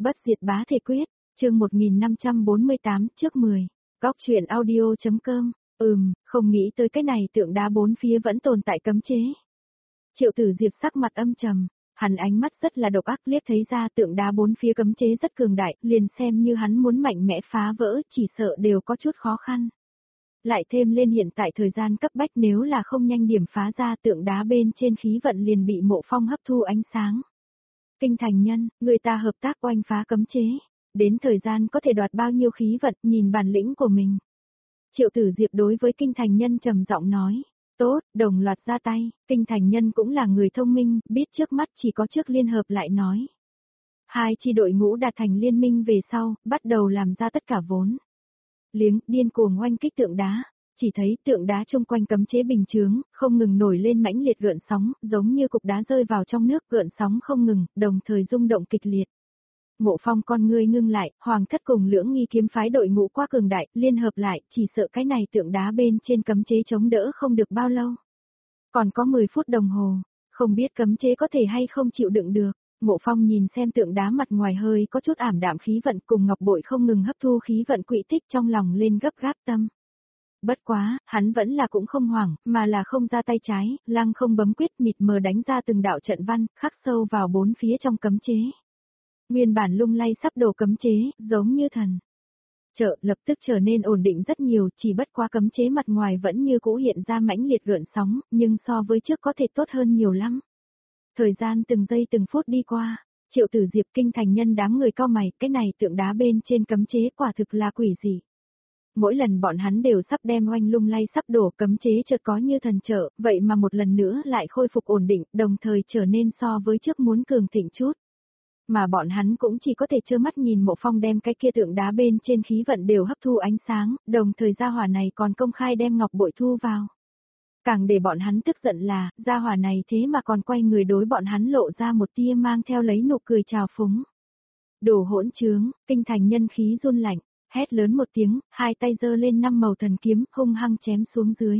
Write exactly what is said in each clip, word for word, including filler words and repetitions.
Bất diệt bá thể quyết, chương một nghìn năm trăm bốn mươi tám trước mười. Góc truyện audio.com. Ừm, không nghĩ tới cái này tượng đá bốn phía vẫn tồn tại cấm chế. Triệu Tử Diệp sắc mặt âm trầm, hắn ánh mắt rất là độc ác, liếc thấy ra tượng đá bốn phía cấm chế rất cường đại, liền xem như hắn muốn mạnh mẽ phá vỡ chỉ sợ đều có chút khó khăn. Lại thêm lên hiện tại thời gian cấp bách, nếu là không nhanh điểm phá ra tượng đá bên trên khí vận liền bị Mộ Phong hấp thu ánh sáng. Kinh thành nhân, người ta hợp tác oanh phá cấm chế, đến thời gian có thể đoạt bao nhiêu khí vận, nhìn bản lĩnh của mình. Triệu Tử Diệp đối với kinh thành nhân trầm giọng nói, tốt, đồng loạt ra tay. Kinh thành nhân cũng là người thông minh, biết trước mắt chỉ có trước liên hợp lại nói. Hai chi đội ngũ đạt thành liên minh về sau, bắt đầu làm ra tất cả vốn liếng, điên cuồng oanh kích tượng đá. Chỉ thấy tượng đá chung quanh cấm chế bình chướng, không ngừng nổi lên mãnh liệt gợn sóng, giống như cục đá rơi vào trong nước, gợn sóng không ngừng, đồng thời rung động kịch liệt. Mộ Phong con ngươi ngưng lại, Hoàng thất cùng Lưỡng Nghi kiếm phái đội ngũ quá cường đại, liên hợp lại, chỉ sợ cái này tượng đá bên trên cấm chế chống đỡ không được bao lâu. Còn có mười phút đồng hồ, không biết cấm chế có thể hay không chịu đựng được. Mộ Phong nhìn xem tượng đá mặt ngoài hơi có chút ảm đạm khí vận cùng ngọc bội không ngừng hấp thu khí vận quỹ tích, trong lòng lên gấp gáp tâm. Bất quá, hắn vẫn là cũng không hoảng, mà là không ra tay trái, lăng không bấm quyết mịt mờ đánh ra từng đạo trận văn, khắc sâu vào bốn phía trong cấm chế. Nguyên bản lung lay sắp đổ cấm chế, giống như thần chợ, lập tức trở nên ổn định rất nhiều, chỉ bất quá cấm chế mặt ngoài vẫn như cũ hiện ra mãnh liệt gợn sóng, nhưng so với trước có thể tốt hơn nhiều lắm. Thời gian từng giây từng phút đi qua, Triệu Tử Diệp kinh thành nhân đám người cau mày, cái này tượng đá bên trên cấm chế quả thực là quỷ dị. Mỗi lần bọn hắn đều sắp đem oanh lung lay sắp đổ, cấm chế chợt có như thần trợ, vậy mà một lần nữa lại khôi phục ổn định, đồng thời trở nên so với trước muốn cường thịnh chút. Mà bọn hắn cũng chỉ có thể trơ mắt nhìn Mộ Phong đem cái kia tượng đá bên trên khí vận đều hấp thu ánh sáng, đồng thời gia hỏa này còn công khai đem ngọc bội thu vào. Càng để bọn hắn tức giận là, gia hỏa này thế mà còn quay người đối bọn hắn lộ ra một tia mang theo lấy nụ cười chào phúng. Đồ hỗn trướng, kinh thành nhân khí run lạnh, hét lớn một tiếng, hai tay giơ lên năm màu thần kiếm, hung hăng chém xuống dưới.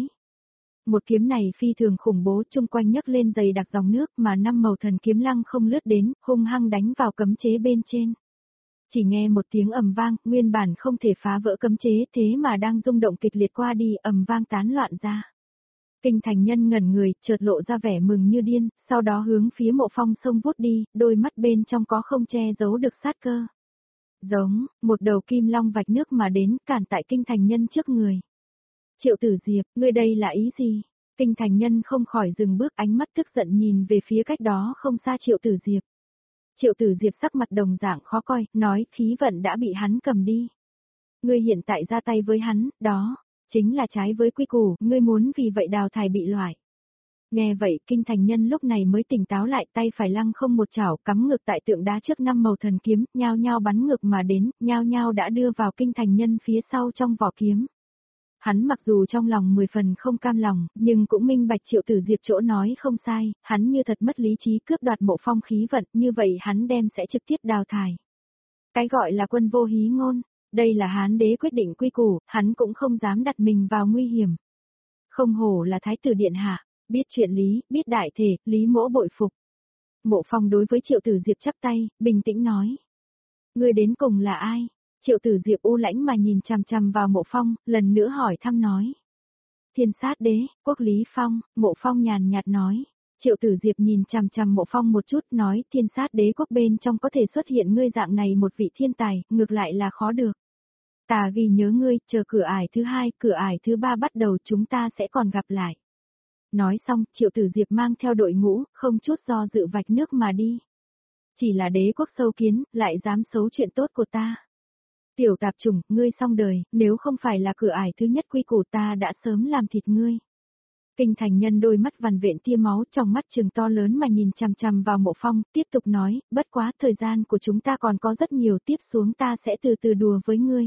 Một kiếm này phi thường khủng bố, chung quanh nhấc lên dày đặc dòng nước, mà năm màu thần kiếm lăng không lướt đến, hung hăng đánh vào cấm chế bên trên. Chỉ nghe một tiếng ầm vang, nguyên bản không thể phá vỡ cấm chế, thế mà đang rung động kịch liệt qua đi, ầm vang tán loạn ra. Kinh thành nhân ngẩn người, chợt lộ ra vẻ mừng như điên, sau đó hướng phía Mộ Phong xông vút đi, đôi mắt bên trong có không che giấu được sát cơ. Giống, một đầu kim long vạch nước mà đến, cản tại kinh thành nhân trước người. Triệu Tử Diệp, ngươi đây là ý gì? Kinh thành nhân không khỏi dừng bước, ánh mắt tức giận nhìn về phía cách đó không xa Triệu Tử Diệp. Triệu Tử Diệp sắc mặt đồng dạng khó coi, nói khí vận đã bị hắn cầm đi. Ngươi hiện tại ra tay với hắn, đó chính là trái với quy củ, ngươi muốn vì vậy đào thải bị loại. Nghe vậy, kinh thành nhân lúc này mới tỉnh táo lại, tay phải lăng không một chảo cắm ngược tại tượng đá trước năm màu thần kiếm, nhao nhao bắn ngược mà đến, nhao nhao đã đưa vào kinh thành nhân phía sau trong vỏ kiếm. Hắn mặc dù trong lòng mười phần không cam lòng, nhưng cũng minh bạch Triệu Tử Diệp chỗ nói không sai, hắn như thật mất lý trí cướp đoạt Mộ Phong khí vận, như vậy hắn đem sẽ trực tiếp đào thải. Cái gọi là quân vô hí ngôn, đây là Hán đế quyết định quy củ, hắn cũng không dám đặt mình vào nguy hiểm. Không hổ là thái tử điện hạ, biết chuyện lý, biết đại thể, Lý Mỗ bội phục. Mộ Phong đối với Triệu Tử Diệp chắp tay, bình tĩnh nói. Người đến cùng là ai? Triệu Tử Diệp u lãnh mà nhìn chằm chằm vào Mộ Phong, lần nữa hỏi thăm nói. Thiên sát đế, quốc Lý Phong, Mộ Phong nhàn nhạt nói. Triệu Tử Diệp nhìn chằm chằm Mộ Phong một chút, nói thiên sát đế quốc bên trong có thể xuất hiện ngươi dạng này một vị thiên tài, ngược lại là khó được. Ta ghi nhớ ngươi, chờ cửa ải thứ hai, cửa ải thứ ba bắt đầu chúng ta sẽ còn gặp lại. Nói xong, Triệu Tử Diệp mang theo đội ngũ, không chút do dự vạch nước mà đi. Chỉ là đế quốc sâu kiến, lại dám xấu chuyện tốt của ta. Tiểu tạp chủng, ngươi xong đời, nếu không phải là cửa ải thứ nhất quy củ ta đã sớm làm thịt ngươi. Kinh thành nhân đôi mắt vằn vện tia máu, trong mắt trừng to lớn mà nhìn chằm chằm vào Mộ Phong, tiếp tục nói, bất quá thời gian của chúng ta còn có rất nhiều, tiếp xuống ta sẽ từ từ đùa với ngươi.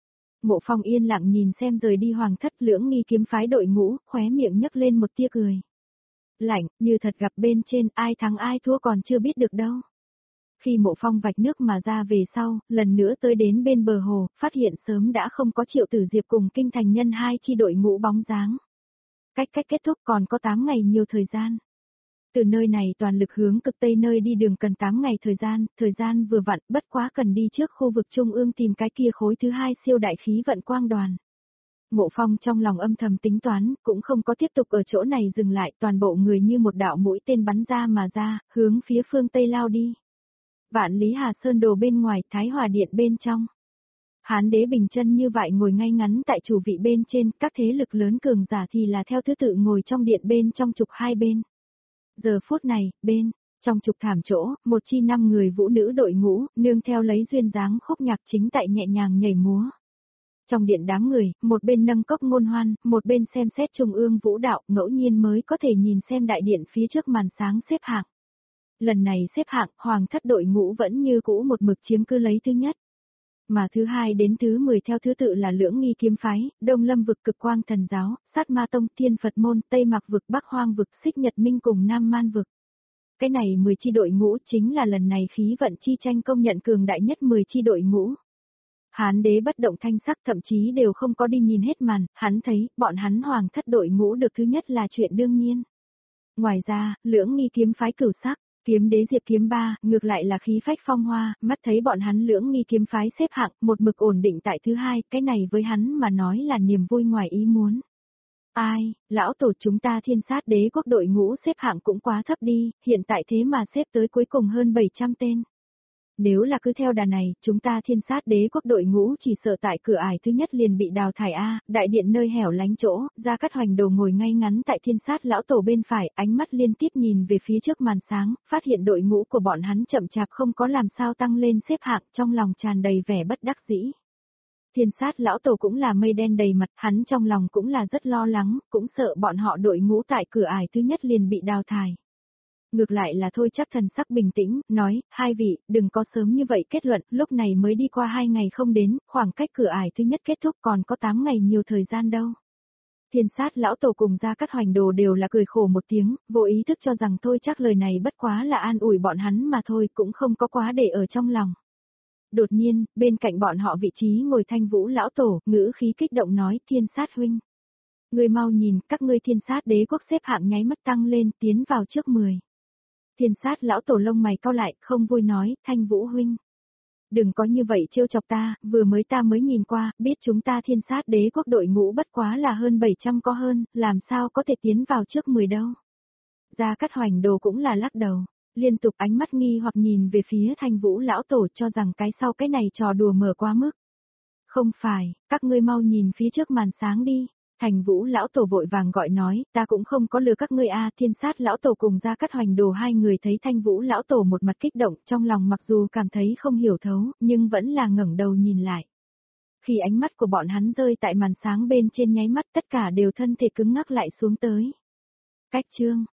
Mộ Phong yên lặng nhìn xem rời đi Hoàng thất Lưỡng Nghi kiếm phái đội ngũ, khóe miệng nhấc lên một tia cười. Lạnh, như thật gặp bên trên, ai thắng ai thua còn chưa biết được đâu. Khi Mộ Phong vạch nước mà ra về sau, lần nữa tới đến bên bờ hồ, phát hiện sớm đã không có Triệu Tử Diệp cùng kinh thành nhân hai chi đội ngũ bóng dáng. Cách cách kết thúc còn có tám ngày nhiều thời gian. Từ nơi này toàn lực hướng cực Tây nơi đi đường cần tám ngày thời gian, thời gian vừa vặn, bất quá cần đi trước khu vực trung ương tìm cái kia khối thứ hai siêu đại khí vận quang đoàn. Ngộ Phong trong lòng âm thầm tính toán, cũng không có tiếp tục ở chỗ này dừng lại, toàn bộ người như một đạo mũi tên bắn ra mà ra, hướng phía phương Tây lao đi. Vạn Lý Hà Sơn đồ bên ngoài, Thái Hòa Điện bên trong. Hán đế bình chân như vậy ngồi ngay ngắn tại chủ vị bên trên, các thế lực lớn cường giả thì là theo thứ tự ngồi trong điện bên trong trục hai bên. Giờ phút này, bên, trong trục thảm chỗ, một chi năm người vũ nữ đội ngũ, nương theo lấy duyên dáng khúc nhạc chính tại nhẹ nhàng nhảy múa. Trong điện đám người, một bên nâng cốc ngôn hoan, một bên xem xét trung ương vũ đạo, ngẫu nhiên mới có thể nhìn xem đại điện phía trước màn sáng xếp hạng. Lần này xếp hạng, hoàng thất đội ngũ vẫn như cũ một mực chiếm cứ lấy thứ nhất. Mà thứ hai đến thứ mười theo thứ tự là Lưỡng Nghi kiếm phái, Đông Lâm vực Cực Quang thần giáo, Sát Ma tông, Thiên Phật môn, Tây Mạc vực, Bắc Hoang vực, Xích Nhật Minh cùng Nam Man vực. Cái này mười chi đội ngũ chính là lần này khí vận chi tranh công nhận cường đại nhất mười chi đội ngũ. Hán đế bất động thanh sắc, thậm chí đều không có đi nhìn hết màn, hắn thấy, bọn hắn hoàng thất đội ngũ được thứ nhất là chuyện đương nhiên. Ngoài ra, Lưỡng Nghi kiếm phái cửu sắc, Kiếm đế Diệp kiếm ba, ngược lại là khí phách phong hoa, mắt thấy bọn hắn Lưỡng Nghi kiếm phái xếp hạng, một mực ổn định tại thứ hai, cái này với hắn mà nói là niềm vui ngoài ý muốn. Ai, lão tổ chúng ta Thiên Sát đế quốc đội ngũ xếp hạng cũng quá thấp đi, hiện tại thế mà xếp tới cuối cùng hơn bảy trăm tên. Nếu là cứ theo đà này, chúng ta Thiên Sát đế quốc đội ngũ chỉ sợ tại cửa ải thứ nhất liền bị đào thải a. Đại điện nơi hẻo lánh chỗ, Gia Cát Hoành Đồ ngồi ngay ngắn tại Thiên Sát lão tổ bên phải, ánh mắt liên tiếp nhìn về phía trước màn sáng, phát hiện đội ngũ của bọn hắn chậm chạp không có làm sao tăng lên xếp hạng, trong lòng tràn đầy vẻ bất đắc dĩ. Thiên Sát lão tổ cũng là mây đen đầy mặt, hắn trong lòng cũng là rất lo lắng, cũng sợ bọn họ đội ngũ tại cửa ải thứ nhất liền bị đào thải. Ngược lại là Thôi Trác thần sắc bình tĩnh, nói, hai vị, đừng có sớm như vậy kết luận, lúc này mới đi qua hai ngày không đến, khoảng cách cửa ải thứ nhất kết thúc còn có tám ngày nhiều thời gian đâu. Thiên Sát lão tổ cùng Gia Cát Hoành Đồ đều là cười khổ một tiếng, vô ý thức cho rằng Thôi Trác lời này bất quá là an ủi bọn hắn mà thôi, cũng không có quá để ở trong lòng. Đột nhiên, bên cạnh bọn họ vị trí ngồi Thanh Vũ lão tổ, ngữ khí kích động nói, Thiên Sát huynh. Người mau nhìn, các ngươi Thiên Sát đế quốc xếp hạng nháy mắt tăng lên, tiến vào trước mười. Thiên Sát lão tổ lông mày cau lại, không vui nói, Thanh Vũ huynh. Đừng có như vậy trêu chọc ta, vừa mới ta mới nhìn qua, biết chúng ta Thiên Sát đế quốc đội ngũ bất quá là hơn bảy trăm có hơn, làm sao có thể tiến vào trước mười đâu. Gia Cát Hoành Đồ cũng là lắc đầu, liên tục ánh mắt nghi hoặc nhìn về phía Thanh Vũ lão tổ cho rằng cái sau cái này trò đùa mở quá mức. Không phải, các ngươi mau nhìn phía trước màn sáng đi. Thành Vũ lão tổ vội vàng gọi nói, ta cũng không có lừa các ngươi a. Thiên Sát lão tổ cùng Gia Cát Hoành Đồ hai người thấy Thanh Vũ lão tổ một mặt kích động, trong lòng mặc dù cảm thấy không hiểu thấu, nhưng vẫn là ngẩng đầu nhìn lại. Khi ánh mắt của bọn hắn rơi tại màn sáng bên trên nháy mắt, tất cả đều thân thể cứng ngắc lại xuống tới. Cách chương